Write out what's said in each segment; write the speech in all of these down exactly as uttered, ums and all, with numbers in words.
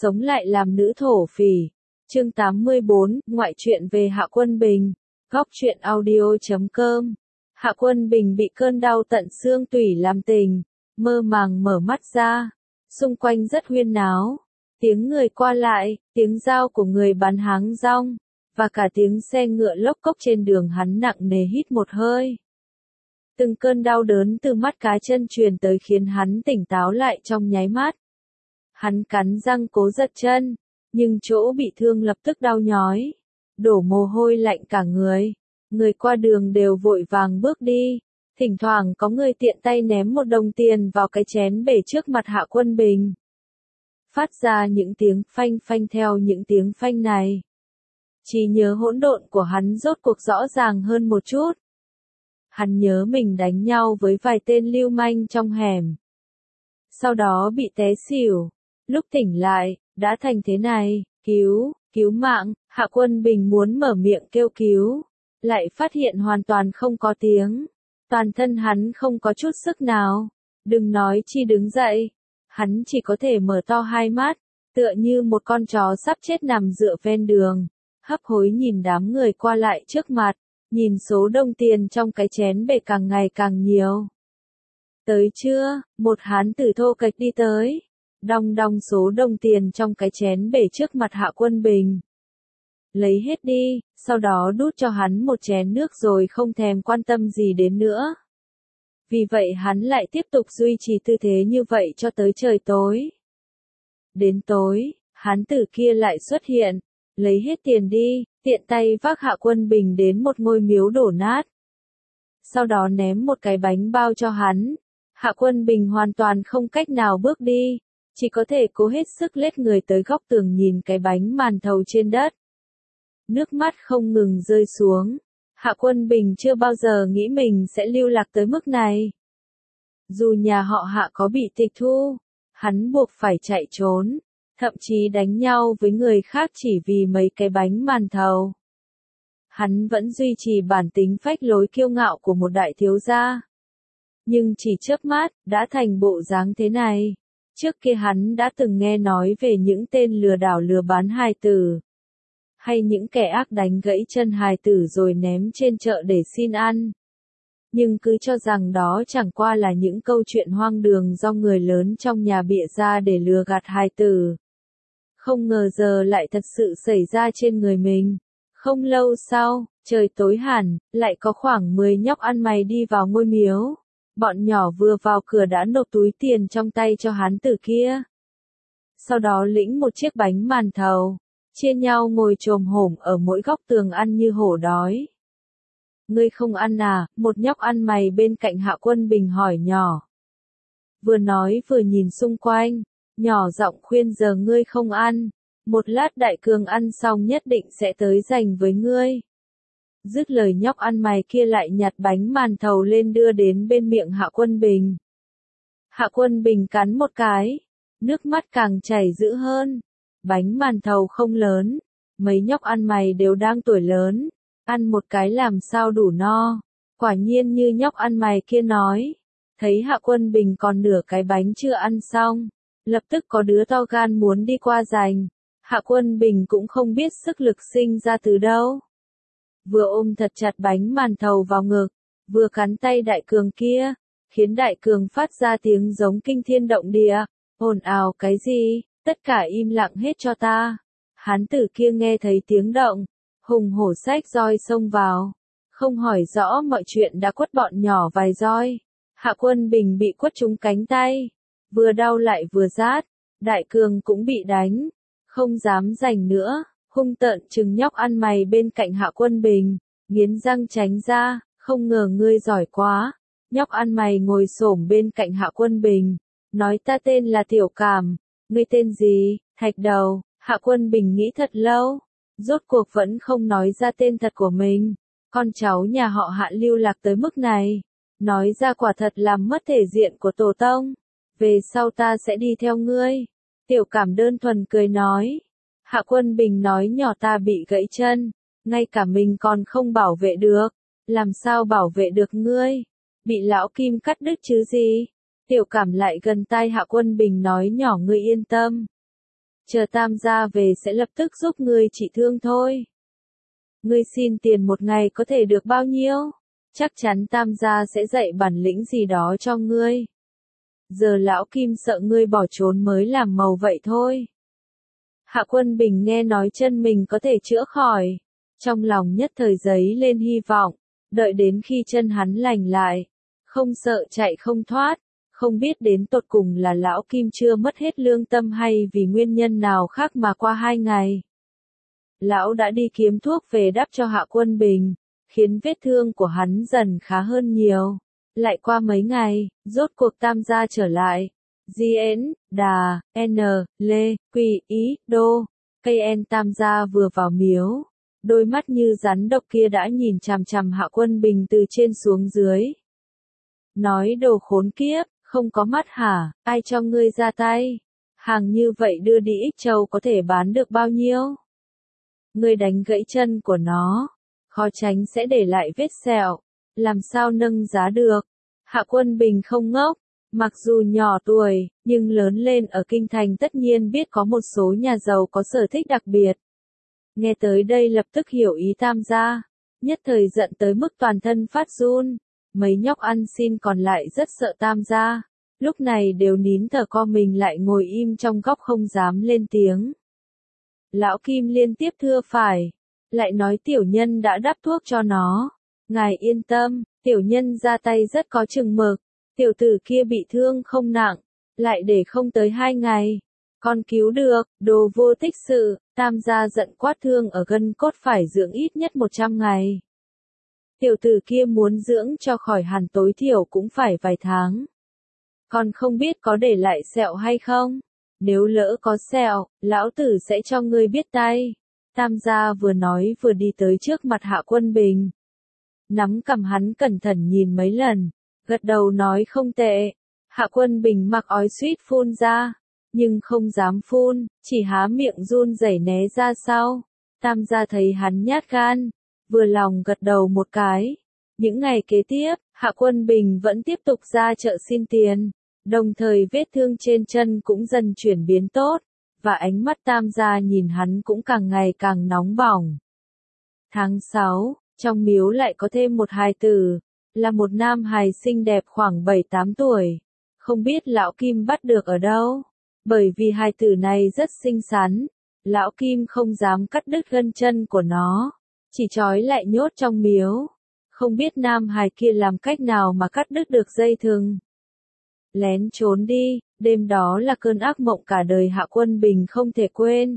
sống lại làm nữ thổ phỉ. Chương tám mươi bốn, ngoại truyện về Hạ Quân Bình. Góc truyện audio chấm com. Hạ Quân Bình bị cơn đau tận xương tủy làm tình, mơ màng mở mắt ra. Xung quanh rất huyên náo, tiếng người qua lại, tiếng dao của người bán háng rong, và cả tiếng xe ngựa lốc cốc trên đường. Hắn nặng nề hít một hơi. Từng cơn đau đớn từ mắt cá chân truyền tới khiến hắn tỉnh táo lại trong nháy mắt. Hắn cắn răng cố giật chân, nhưng chỗ bị thương lập tức đau nhói, đổ mồ hôi lạnh cả người. Người qua đường đều vội vàng bước đi, thỉnh thoảng có người tiện tay ném một đồng tiền vào cái chén bể trước mặt Hạ Quân Bình. Phát ra những tiếng phanh phanh. Theo những tiếng phanh này, trí nhớ hỗn độn của hắn rốt cuộc rõ ràng hơn một chút. Hắn nhớ mình đánh nhau với vài tên lưu manh trong hẻm, sau đó bị té xỉu. Lúc tỉnh lại, đã thành thế này. Cứu, cứu mạng. Hạ Quân Bình muốn mở miệng kêu cứu, lại phát hiện hoàn toàn không có tiếng. Toàn thân hắn không có chút sức nào, đừng nói chi đứng dậy. Hắn chỉ có thể mở to hai mắt, tựa như một con chó sắp chết nằm dựa ven đường, hấp hối nhìn đám người qua lại trước mặt, nhìn số đồng tiền trong cái chén bể càng ngày càng nhiều. Tới chưa? Một hán tử thô kệch đi tới, đong đong số đồng tiền trong cái chén bể trước mặt Hạ Quân Bình. Lấy hết đi, sau đó đút cho hắn một chén nước rồi không thèm quan tâm gì đến nữa. Vì vậy hắn lại tiếp tục duy trì tư thế như vậy cho tới trời tối. Đến tối, hán tử kia lại xuất hiện, lấy hết tiền đi, tiện tay vác Hạ Quân Bình đến một ngôi miếu đổ nát. Sau đó ném một cái bánh bao cho hắn. Hạ Quân Bình hoàn toàn không cách nào bước đi, chỉ có thể cố hết sức lết người tới góc tường nhìn cái bánh màn thầu trên đất. Nước mắt không ngừng rơi xuống. Hạ Quân Bình chưa bao giờ nghĩ mình sẽ lưu lạc tới mức này. Dù nhà họ Hạ có bị tịch thu, hắn buộc phải chạy trốn, thậm chí đánh nhau với người khác chỉ vì mấy cái bánh màn thầu. Hắn vẫn duy trì bản tính phách lối kiêu ngạo của một đại thiếu gia. Nhưng chỉ chớp mắt, đã thành bộ dáng thế này. Trước kia hắn đã từng nghe nói về những tên lừa đảo lừa bán hài tử, hay những kẻ ác đánh gãy chân hài tử rồi ném trên chợ để xin ăn. Nhưng cứ cho rằng đó chẳng qua là những câu chuyện hoang đường do người lớn trong nhà bịa ra để lừa gạt hài tử. Không ngờ giờ lại thật sự xảy ra trên người mình. Không lâu sau, trời tối hẳn, lại có khoảng mười nhóc ăn mày đi vào ngôi miếu. Bọn nhỏ vừa vào cửa đã nộp túi tiền trong tay cho hán tử kia. Sau đó lĩnh một chiếc bánh màn thầu, chia nhau ngồi chồm hổm ở mỗi góc tường ăn như hổ đói. Ngươi không ăn à? Một nhóc ăn mày bên cạnh Hạ Quân Bình hỏi nhỏ. Vừa nói vừa nhìn xung quanh, nhỏ giọng khuyên giờ ngươi không ăn, một lát đại cường ăn xong nhất định sẽ tới giành với ngươi. Dứt lời nhóc ăn mày kia lại nhặt bánh màn thầu lên đưa đến bên miệng Hạ Quân Bình. Hạ Quân Bình cắn một cái, nước mắt càng chảy dữ hơn. Bánh màn thầu không lớn, mấy nhóc ăn mày đều đang tuổi lớn, ăn một cái làm sao đủ no. Quả nhiên như nhóc ăn mày kia nói, thấy Hạ Quân Bình còn nửa cái bánh chưa ăn xong, lập tức có đứa to gan muốn đi qua giành. Hạ Quân Bình cũng không biết sức lực sinh ra từ đâu, vừa ôm thật chặt bánh màn thầu vào ngực, vừa cắn tay đại cường kia, khiến đại cường phát ra tiếng giống kinh thiên động địa. Ồn ào cái gì? Tất cả im lặng hết cho ta. Hán tử kia nghe thấy tiếng động, hùng hổ xách roi xông vào, không hỏi rõ mọi chuyện đã quất bọn nhỏ vài roi. Hạ Quân Bình bị quất trúng cánh tay, vừa đau lại vừa rát. Đại cường cũng bị đánh, không dám giành nữa, hung tợn trừng nhóc ăn mày bên cạnh Hạ Quân Bình, nghiến răng tránh ra. Không ngờ ngươi giỏi quá. Nhóc ăn mày ngồi xổm bên cạnh Hạ Quân Bình, nói ta tên là Tiểu Cảm. Ngươi tên gì? Thạch Đầu. Hạ Quân Bình nghĩ thật lâu, rốt cuộc vẫn không nói ra tên thật của mình. Con cháu nhà họ Hạ lưu lạc tới mức này, nói ra quả thật làm mất thể diện của tổ tông. Về sau ta sẽ đi theo ngươi. Tiểu Cảm đơn thuần cười nói. Hạ Quân Bình nói nhỏ ta bị gãy chân, ngay cả mình còn không bảo vệ được, làm sao bảo vệ được ngươi? Bị lão Kim cắt đứt chứ gì? Tiểu Cảm lại gần tai Hạ Quân Bình nói nhỏ ngươi yên tâm. chờ Tam gia về sẽ lập tức giúp ngươi trị thương thôi. Ngươi xin tiền một ngày có thể được bao nhiêu? Chắc chắn Tam gia sẽ dạy bản lĩnh gì đó cho ngươi. Giờ lão Kim sợ ngươi bỏ trốn mới làm màu vậy thôi. Hạ Quân Bình nghe nói chân mình có thể chữa khỏi. Trong lòng nhất thời giấy lên hy vọng, đợi đến khi chân hắn lành lại. Không sợ chạy không thoát, không biết đến tột cùng là lão Kim chưa mất hết lương tâm hay vì nguyên nhân nào khác mà qua hai ngày. Lão đã đi kiếm thuốc về đắp cho Hạ Quân Bình, khiến vết thương của hắn dần khá hơn nhiều. Lại qua mấy ngày, rốt cuộc Tam gia trở lại. Diễn, Đà, N, Lê, Quy, Ý, Đô, cây en Tam gia vừa vào miếu. Đôi mắt như rắn độc kia đã nhìn chằm chằm Hạ Quân Bình từ trên xuống dưới. Nói đồ khốn kiếp, không có mắt hả, ai cho ngươi ra tay? Hàng như vậy đưa đi Ích Châu có thể bán được bao nhiêu? Ngươi đánh gãy chân của nó, khó tránh sẽ để lại vết sẹo, làm sao nâng giá được? Hạ Quân Bình không ngốc, mặc dù nhỏ tuổi, nhưng lớn lên ở kinh thành tất nhiên biết có một số nhà giàu có sở thích đặc biệt. Nghe tới đây lập tức hiểu ý Tam gia, nhất thời giận tới mức toàn thân phát run. Mấy nhóc ăn xin còn lại rất sợ Tam gia, lúc này đều nín thở co mình lại ngồi im trong góc không dám lên tiếng. Lão Kim liên tiếp thưa phải, lại nói tiểu nhân đã đắp thuốc cho nó. Ngài yên tâm, tiểu nhân ra tay rất có chừng mực, tiểu tử kia bị thương không nặng, lại để không tới hai ngày. Con cứu được, đồ vô tích sự, Tam gia giận quát thương ở gân cốt phải dưỡng ít nhất một trăm ngày. Tiểu tử kia muốn dưỡng cho khỏi hẳn tối thiểu cũng phải vài tháng. Còn không biết có để lại sẹo hay không? Nếu lỡ có sẹo, lão tử sẽ cho ngươi biết tay. Tam gia vừa nói vừa đi tới trước mặt Hạ Quân Bình. Nắm cầm hắn cẩn thận nhìn mấy lần, gật đầu nói không tệ. Hạ Quân Bình mặc ói suýt phun ra, nhưng không dám phun, chỉ há miệng run rẩy né ra sau. Tam gia thấy hắn nhát gan, vừa lòng gật đầu một cái. Những ngày kế tiếp, Hạ Quân Bình vẫn tiếp tục ra chợ xin tiền, đồng thời vết thương trên chân cũng dần chuyển biến tốt, và ánh mắt Tam gia nhìn hắn cũng càng ngày càng nóng bỏng. Tháng sáu, trong miếu lại có thêm một hài tử, là một nam hài xinh đẹp khoảng bảy tám tuổi. Không biết lão Kim bắt được ở đâu, bởi vì hài tử này rất xinh xắn, lão Kim không dám cắt đứt gân chân của nó, chỉ trói lại nhốt trong miếu. Không biết nam hài kia làm cách nào mà cắt đứt được dây thừng. Lén trốn đi, đêm đó là cơn ác mộng cả đời Hạ Quân Bình không thể quên.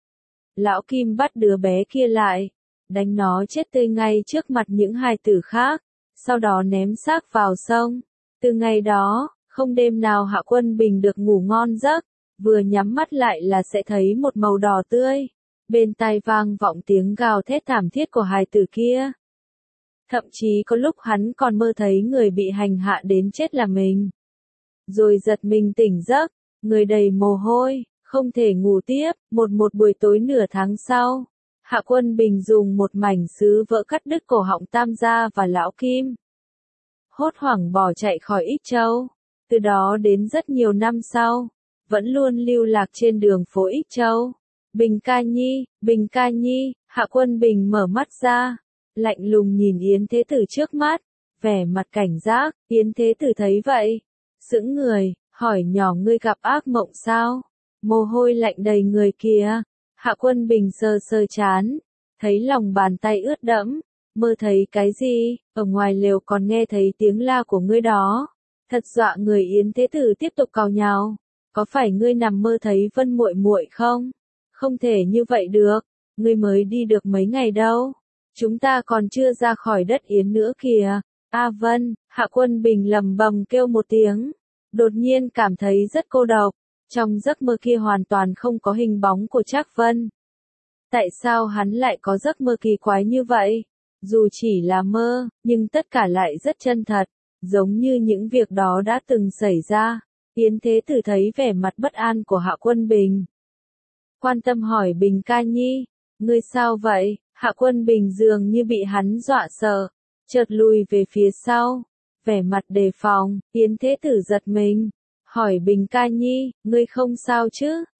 Lão Kim bắt đứa bé kia lại, đánh nó chết tươi ngay trước mặt những hài tử khác, sau đó ném xác vào sông. Từ ngày đó, không đêm nào Hạ Quân Bình được ngủ ngon giấc, vừa nhắm mắt lại là sẽ thấy một màu đỏ tươi. Bên tai vang vọng tiếng gào thét thảm thiết của hài tử kia. Thậm chí có lúc hắn còn mơ thấy người bị hành hạ đến chết là mình. Rồi giật mình tỉnh giấc, người đầy mồ hôi, không thể ngủ tiếp. Một một buổi tối nửa tháng sau, Hạ Quân Bình dùng một mảnh sứ vỡ cắt đứt cổ họng Tam gia và lão Kim. Hốt hoảng bỏ chạy khỏi Ích Châu. Từ đó đến rất nhiều năm sau, vẫn luôn lưu lạc trên đường phố Ích Châu. Bình ca nhi, Bình ca nhi, Hạ Quân Bình mở mắt ra, lạnh lùng nhìn Yến Thế Tử trước mắt, vẻ mặt cảnh giác. Yến Thế Tử thấy vậy, sững người, hỏi nhỏ ngươi gặp ác mộng sao? Mồ hôi lạnh đầy người kìa. Hạ Quân Bình sờ sờ chán, thấy lòng bàn tay ướt đẫm, mơ thấy cái gì? Ở ngoài lều còn nghe thấy tiếng la của ngươi đó. Thật dọa người. Yến Thế Tử tiếp tục càu nhàu, có phải ngươi nằm mơ thấy Vân muội muội không? Không thể như vậy được, ngươi mới đi được mấy ngày đâu. Chúng ta còn chưa ra khỏi đất Yến nữa kìa. A Vân, Hạ Quân Bình lầm bầm kêu một tiếng, đột nhiên cảm thấy rất cô độc. Trong giấc mơ kia hoàn toàn không có hình bóng của Trác Vân. Tại sao hắn lại có giấc mơ kỳ quái như vậy? Dù chỉ là mơ, nhưng tất cả lại rất chân thật, giống như những việc đó đã từng xảy ra. Yến Thế Tử thấy vẻ mặt bất an của Hạ Quân Bình, quan tâm hỏi Bình ca nhi, ngươi sao vậy? Hạ Quân Bình dường như bị hắn dọa sợ, chợt lùi về phía sau, vẻ mặt đề phòng. Yến Thế Tử giật mình, hỏi Bình ca nhi, ngươi không sao chứ?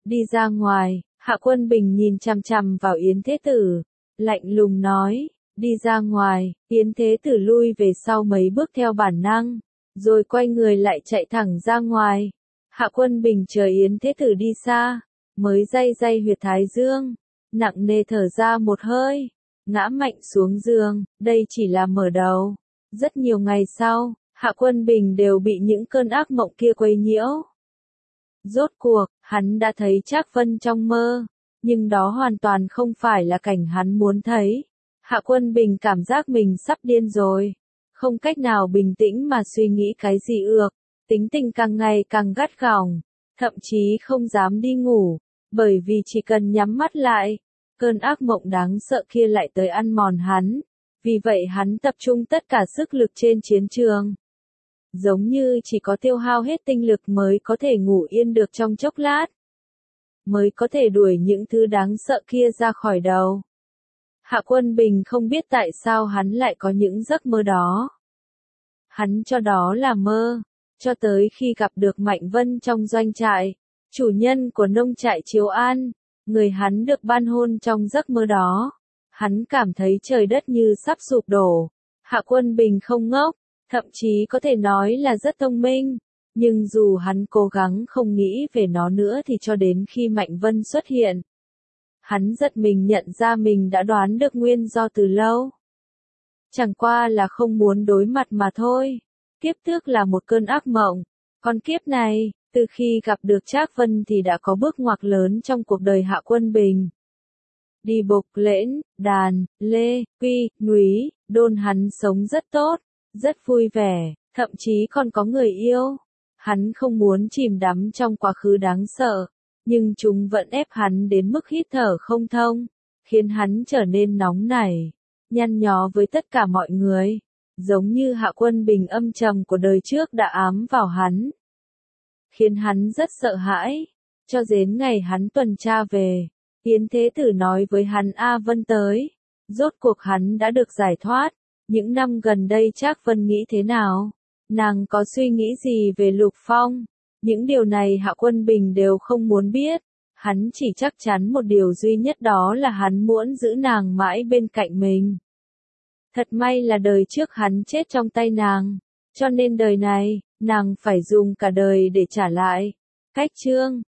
đi ra ngoài, Hạ Quân Bình nhìn chằm chằm vào Yến Thế Tử, lạnh lùng nói, đi ra ngoài, Yến Thế Tử lui về sau mấy bước theo bản năng, rồi quay người lại chạy thẳng ra ngoài. Hạ Quân Bình chờ Yến Thế Tử đi xa, mới day day huyệt thái dương, nặng nề thở ra một hơi, ngã mạnh xuống giường, đây chỉ là mở đầu. Rất nhiều ngày sau, Hạ Quân Bình đều bị những cơn ác mộng kia quấy nhiễu. Rốt cuộc, hắn đã thấy Trác Vân trong mơ, nhưng đó hoàn toàn không phải là cảnh hắn muốn thấy. Hạ Quân Bình cảm giác mình sắp điên rồi, không cách nào bình tĩnh mà suy nghĩ cái gì ược, tính tình càng ngày càng gắt gỏng, thậm chí không dám đi ngủ, bởi vì chỉ cần nhắm mắt lại, cơn ác mộng đáng sợ kia lại tới ăn mòn hắn, vì vậy hắn tập trung tất cả sức lực trên chiến trường. Giống như chỉ có tiêu hao hết tinh lực mới có thể ngủ yên được trong chốc lát, mới có thể đuổi những thứ đáng sợ kia ra khỏi đầu. Hạ Quân Bình không biết tại sao hắn lại có những giấc mơ đó. Hắn cho đó là mơ, cho tới khi gặp được Mạnh Vân trong doanh trại, chủ nhân của nông trại Chiếu An, người hắn được ban hôn trong giấc mơ đó. Hắn cảm thấy trời đất như sắp sụp đổ. Hạ Quân Bình không ngốc, thậm chí có thể nói là rất thông minh, nhưng dù hắn cố gắng không nghĩ về nó nữa thì cho đến khi Mạnh Vân xuất hiện, hắn giật mình nhận ra mình đã đoán được nguyên do từ lâu. Chẳng qua là không muốn đối mặt mà thôi. Kiếp trước là một cơn ác mộng, còn kiếp này, từ khi gặp được Trác Vân thì đã có bước ngoặt lớn trong cuộc đời Hạ Quân Bình. Đi Bộc Lễn, Đàn, Lê, Quy, Núi, Đôn hắn sống rất tốt, rất vui vẻ, thậm chí còn có người yêu. Hắn không muốn chìm đắm trong quá khứ đáng sợ, nhưng chúng vẫn ép hắn đến mức hít thở không thông, khiến hắn trở nên nóng nảy, nhăn nhó với tất cả mọi người, giống như Hạ Quân Bình âm trầm của đời trước đã ám vào hắn, khiến hắn rất sợ hãi. Cho đến ngày hắn tuần tra về, Yến Thế Tử nói với hắn A Vân tới, rốt cuộc hắn đã được giải thoát. Những năm gần đây Trác Vân nghĩ thế nào? Nàng có suy nghĩ gì về Lục Phong? Những điều này Hạ Quân Bình đều không muốn biết. Hắn chỉ chắc chắn một điều duy nhất, đó là hắn muốn giữ nàng mãi bên cạnh mình. Thật may là đời trước hắn chết trong tay nàng, cho nên đời này, nàng phải dùng cả đời để trả lại. Cách chương